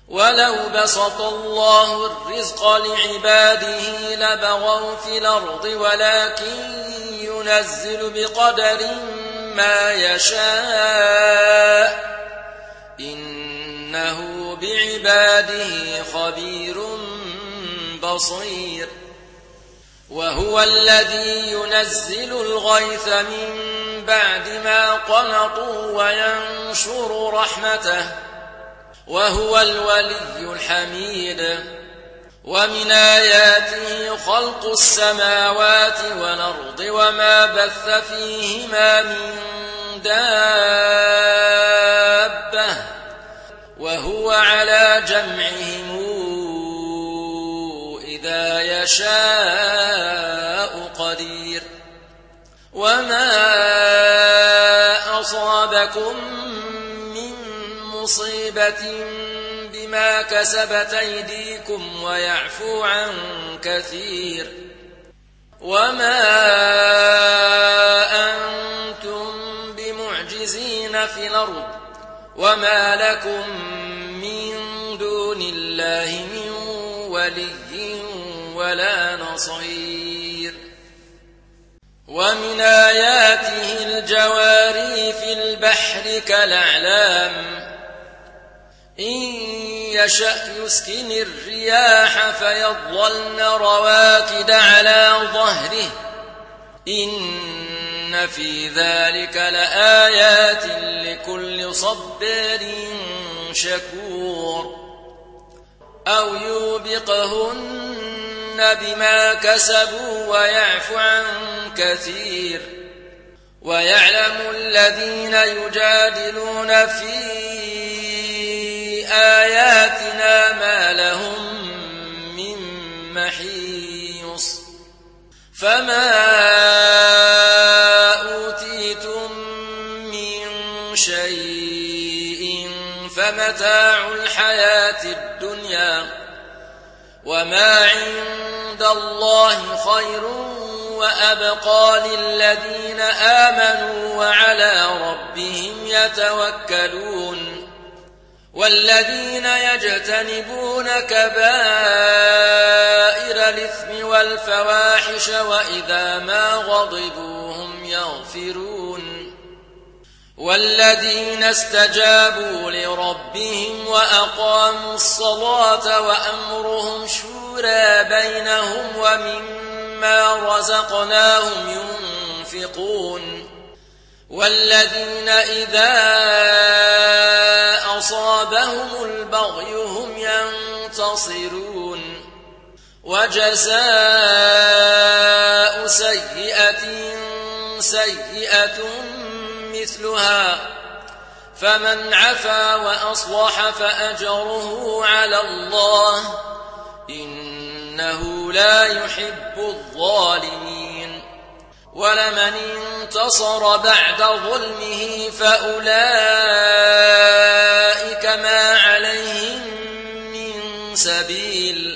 ولو بسط الله الرزق لعباده لبغوا في الأرض ولكن ينزل بقدر ما يشاء إنه بعباده خبير بصير وهو الذي ينزل الغيث من بعد ما قنطوا وينشر رحمته وهو الولي الحميد ومن آياته خلق السماوات والأرض وما بث فيهما من دابة وهو على جمعهم إذا يشاء قدير وما أصابكم من مصيبة بما كسبت أيديكم ويعفو عن كثير وما أنتم بمعجزين في الأرض وما لكم من دون الله من ولي ولا نصير ومن آياته الجواري في البحر كالأعلام إن يشأ يسكن الرياح فيظلن رواكد على ظهره إن في ذلك لآيات لكل صبار شكور أو يوبقهن بما كسبوا ويعفو عن كثير ويعلم الذين يجادلون في آياتنا ما لهم من محيص فما أوتيتم من شيء فمتاع الحياة الدنيا وما عند الله خير وأبقى للذين آمنوا وعلى ربهم يتوكلون والذين يجتنبون كبائر الإثم والفواحش وإذا ما غضبوا هم يغفرون والذين استجابوا لربهم وأقاموا الصلاة وأمرهم شورى بينهم ومما رزقناهم ينفقون والذين إذا أصابهم البغي هم ينتصرون وجزاء سيئة سيئة مثلها فمن عفا وأصلح فأجره على الله إنه لا يحب الظالمين ولمن انتصر بعد ظلمه فأولئك ما عليهم من سبيل